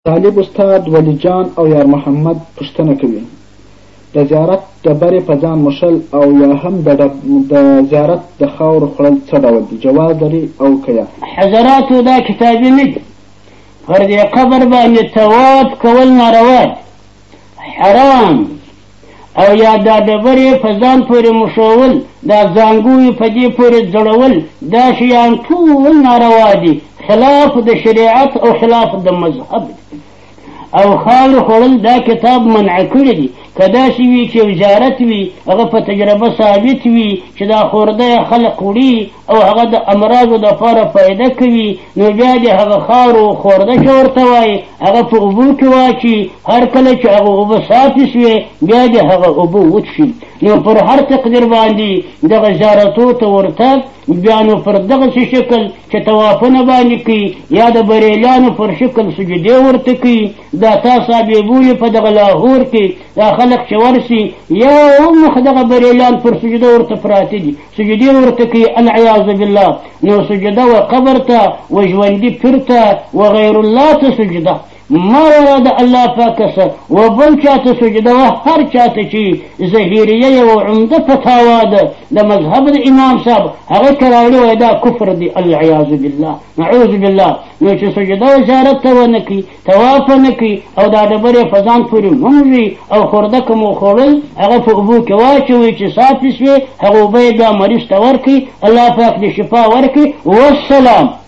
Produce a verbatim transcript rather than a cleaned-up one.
طالب استاد ولی جان او یار محمد پوښتنه کوي د زیارت ډبرې په ځان مښل او یا هم د زیارت د خاورو خوړل څه ډول دي؟ جواز لري او که یا؟ حضراتو دا کتابي نه دي. پر دې قبر باندې طواف کول ناروا دي، حرام، او یا دا ډبرې په ځان پورې مښول، دا زانګو په دې پورې ځړول، دا شیان ټول ناروا دي، خلاف د شریعت او خلاف د مذهب دي. او خاورې خوړل دا کتاب منع کړي دي. که داسې وي چې وزارت وي هغه په تجربه ثابت وي چې دا خورده خلق وړي او هغه د امراضو دپاره فایده کوي، نو بیا د هغه خاورو خورده چې ورته وایي هغه په اوبو کې واچي، هر کله چې هغه اوبه صافې شوې بیا د هغه اوبه وڅښي. نو پر هر تقدیر باندې دغه زیارتو ته ورتګ بیا نو پر دغسې شکل چې طوافونه باندې کوي یا د بریلیانو پر شکل سجدې ورته کوي. دا تا صابیبویې په دغه لاهور کې دا خلق چې ورسي یو مخ دغه بریلیان پر سجده ورته پراته دي، سجدې ورته کوي العیاذ بالله. نو سجده و قبر ته و ژوندي پیر ته و غیر الله ته سجده ما د الله پاکه سه و بل چاته سجده و هر چاته چې ظهیریه یو عمده فتاوا ده د مذهب د امام صاحب هغه که راوړي وایي دا کفر دی العیاذ بالله نعوذ بالله. نو چې سجده و زیارت ته ونه کوي، طواف ونه کوي او دا ډبرې په ځان پورې ومږي او خورده که مو خوړل هغه په اوبو کې واچوي چې صافې شوې هغه اوبه یې بیا مریض ته ورکړي، الله پاک دې شفا ورکړي. والسلام.